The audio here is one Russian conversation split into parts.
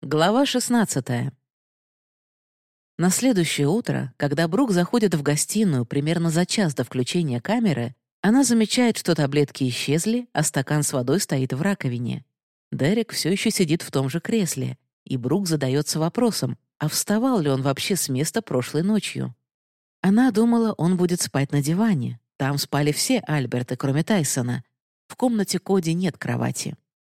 Глава 16. На следующее утро, когда Брук заходит в гостиную примерно за час до включения камеры, она замечает, что таблетки исчезли, а стакан с водой стоит в раковине. Дерек все еще сидит в том же кресле, и Брук задается вопросом, а вставал ли он вообще с места прошлой ночью. Она думала, он будет спать на диване. Там спали все Альберты, кроме Тайсона. В комнате Коди нет кровати.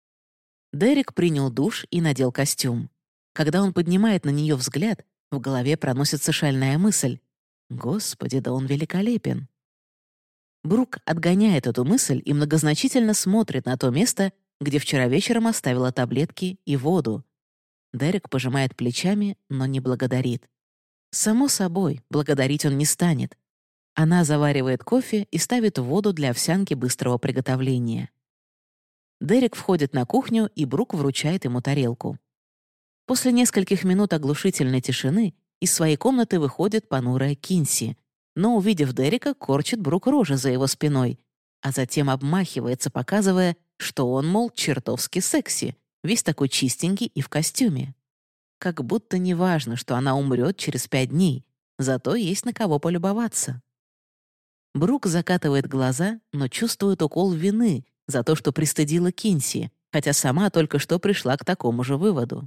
Дерек принял душ и надел костюм. Когда он поднимает на нее взгляд, в голове проносится шальная мысль. «Господи, да он великолепен!» Брук отгоняет эту мысль и многозначительно смотрит на то место, где вчера вечером оставила таблетки и воду. Дерек пожимает плечами, но не благодарит. Само собой, благодарить он не станет. Она заваривает кофе и ставит воду для овсянки быстрого приготовления. Дерек входит на кухню, и Брук вручает ему тарелку. После нескольких минут оглушительной тишины из своей комнаты выходит понурая Кинси, но, увидев Дерека, корчит Брук рожи за его спиной, а затем обмахивается, показывая, что он, мол, чертовски секси, весь такой чистенький и в костюме. Как будто неважно, что она умрет через 5 дней, зато есть на кого полюбоваться. Брук закатывает глаза, но чувствует укол вины за то, что пристыдила Кинси, хотя сама только что пришла к такому же выводу.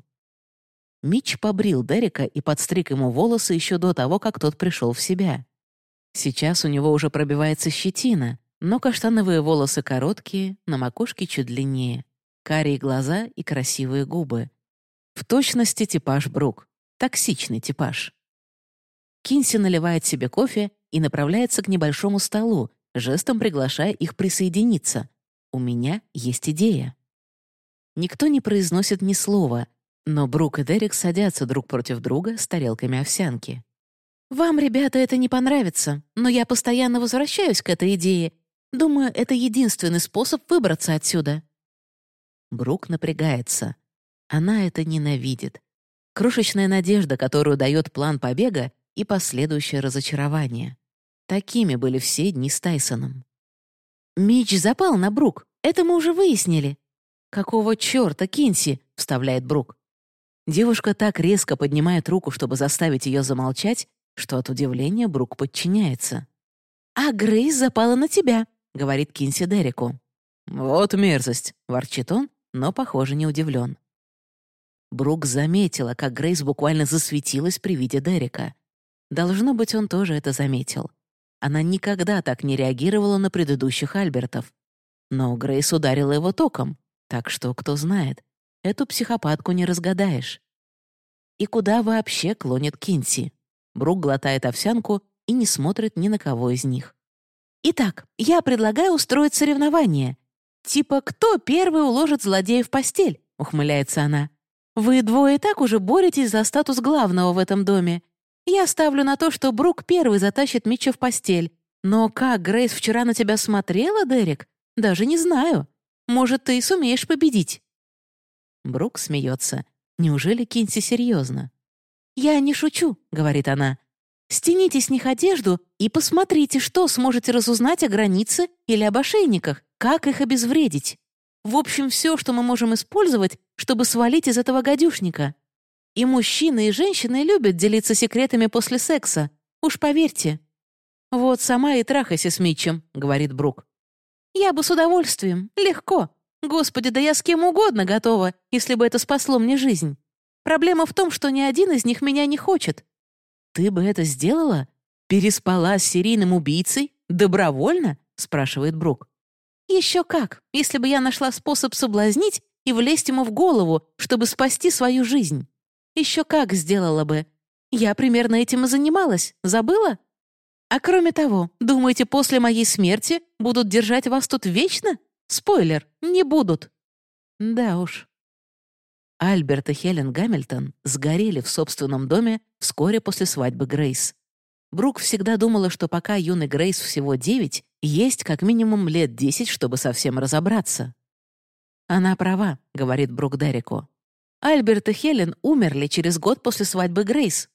Митч побрил Дерека и подстриг ему волосы еще до того, как тот пришел в себя. Сейчас у него уже пробивается щетина, но каштановые волосы короткие, на макушке чуть длиннее, карие глаза и красивые губы. В точности типаж Брук. Токсичный типаж. Кинси наливает себе кофе и направляется к небольшому столу, жестом приглашая их присоединиться. «У меня есть идея». Никто не произносит ни слова, но Брук и Дерек садятся друг против друга с тарелками овсянки. «Вам, ребята, это не понравится, но я постоянно возвращаюсь к этой идее. Думаю, это единственный способ выбраться отсюда». Брук напрягается. Она это ненавидит. Крошечная надежда, которую дает план побега, и последующее разочарование. Такими были все дни с Тайсоном. «Митч запал на Брук, это мы уже выяснили». «Какого чёрта, Кинси?» — вставляет Брук. Девушка так резко поднимает руку, чтобы заставить ее замолчать, что от удивления Брук подчиняется. «А Грейс запала на тебя», — говорит Кинси Дереку. «Вот мерзость», — ворчит он, но, похоже, не удивлен. Брук заметила, как Грейс буквально засветилась при виде Дерека. Должно быть, он тоже это заметил. Она никогда так не реагировала на предыдущих Альбертов. Но Грейс ударила его током, так что, кто знает, эту психопатку не разгадаешь. И куда вообще клонит Кинси? Брук глотает овсянку и не смотрит ни на кого из них. «Итак, я предлагаю устроить соревнование. Типа, кто первый уложит злодея в постель?» — ухмыляется она. «Вы двое и так уже боретесь за статус главного в этом доме. Я ставлю на то, что Брук первый затащит Митча в постель. Но как Грейс вчера на тебя смотрела, Дерек? Даже не знаю. Может, ты и сумеешь победить?» Брук смеется. Неужели Кинси серьезно? «Я не шучу», — говорит она. «Стяните с них одежду и посмотрите, что сможете разузнать о границе или об ошейниках, как их обезвредить. В общем, все, что мы можем использовать, чтобы свалить из этого гадюшника. И мужчины, и женщины любят делиться секретами после секса. Уж поверьте». «Вот сама и трахайся с Митчем», — говорит Брук. «Я бы с удовольствием. Легко. Господи, да я с кем угодно готова, если бы это спасло мне жизнь. Проблема в том, что ни один из них меня не хочет». «Ты бы это сделала? Переспала с серийным убийцей? Добровольно?» — спрашивает Брук. «Еще как, если бы я нашла способ соблазнить и влезть ему в голову, чтобы спасти свою жизнь. Еще как сделала бы. Я примерно этим и занималась. Забыла? А кроме того, думаете, после моей смерти будут держать вас тут вечно? Спойлер, не будут». Да уж. Альберт и Хелен Гамильтон сгорели в собственном доме вскоре после свадьбы Грейс. Брук всегда думала, что пока юной Грейс всего 9, есть как минимум лет 10, чтобы совсем разобраться. «Она права», — говорит Брук Дереку. «Альберт и Хелен умерли через год после свадьбы Грейс».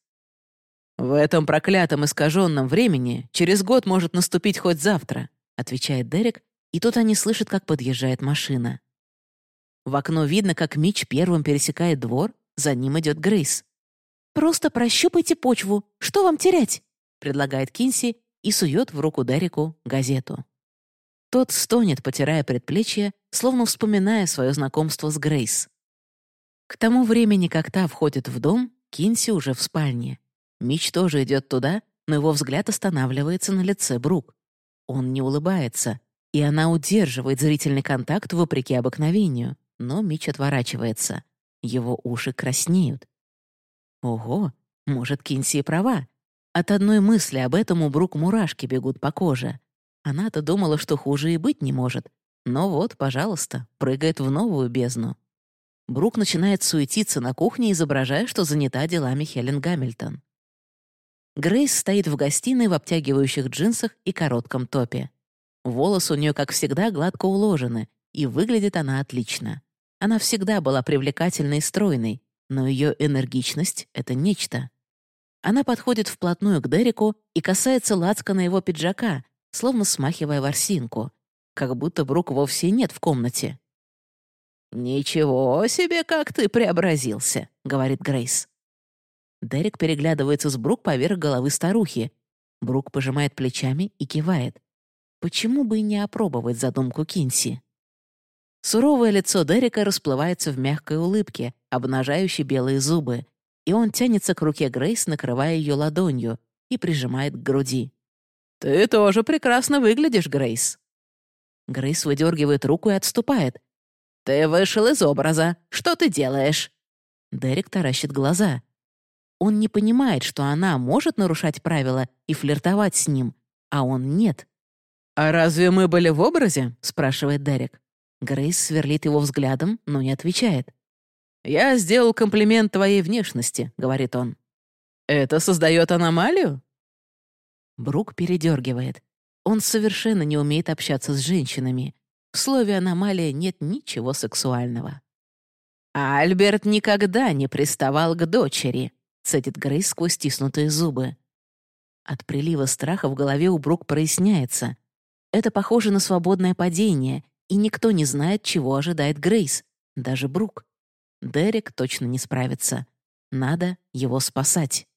«В этом проклятом искаженном времени через год может наступить хоть завтра», — отвечает Дерек, и тут они слышат, как подъезжает машина. В окно видно, как Митч первым пересекает двор, За ним идет Грейс. «Просто прощупайте почву. Что вам терять?» — предлагает Кинси и сует в руку Дереку газету. Тот стонет, потирая предплечье, словно вспоминая свое знакомство с Грейс. К тому времени, как та входит в дом, Кинси уже в спальне. Мич тоже идет туда, но его взгляд останавливается на лице Брук. Он не улыбается, и она удерживает зрительный контакт вопреки обыкновению, но Мич отворачивается. Его уши краснеют. Ого, может, Кинси и права. От одной мысли об этом у Брук мурашки бегут по коже. Она-то думала, что хуже и быть не может. Но вот, пожалуйста, прыгает в новую бездну. Брук начинает суетиться на кухне, изображая, что занята делами Хелен Гамильтон. Грейс стоит в гостиной в обтягивающих джинсах и коротком топе. Волосы у нее, как всегда, гладко уложены, и выглядит она отлично. Она всегда была привлекательной и стройной, но ее энергичность — это нечто. Она подходит вплотную к Дереку и касается лацкана его пиджака, словно смахивая ворсинку, как будто Брук вовсе нет в комнате. «Ничего себе, как ты преобразился», — говорит Грейс. Дерек переглядывается с Брук поверх головы старухи. Брук пожимает плечами и кивает. Почему бы и не опробовать задумку Кинси? Суровое лицо Дерека расплывается в мягкой улыбке, обнажающей белые зубы, и он тянется к руке Грейс, накрывая ее ладонью, и прижимает к груди. «Ты тоже прекрасно выглядишь, Грейс». Грейс выдергивает руку и отступает. «Ты вышел из образа. Что ты делаешь?» Дерек таращит глаза. Он не понимает, что она может нарушать правила и флиртовать с ним, а он нет. «А разве мы были в образе?» — спрашивает Дерек. Грейс сверлит его взглядом, но не отвечает. «Я сделал комплимент твоей внешности», — говорит он. «Это создает аномалию?» Брук передергивает. Он совершенно не умеет общаться с женщинами. В слове «аномалия» нет ничего сексуального. «Альберт никогда не приставал к дочери», — цедит Грейс сквозь стиснутые зубы. От прилива страха в голове у Брук проясняется. Это похоже на свободное падение, и никто не знает, чего ожидает Грейс, даже Брук. Дерек точно не справится. Надо его спасать.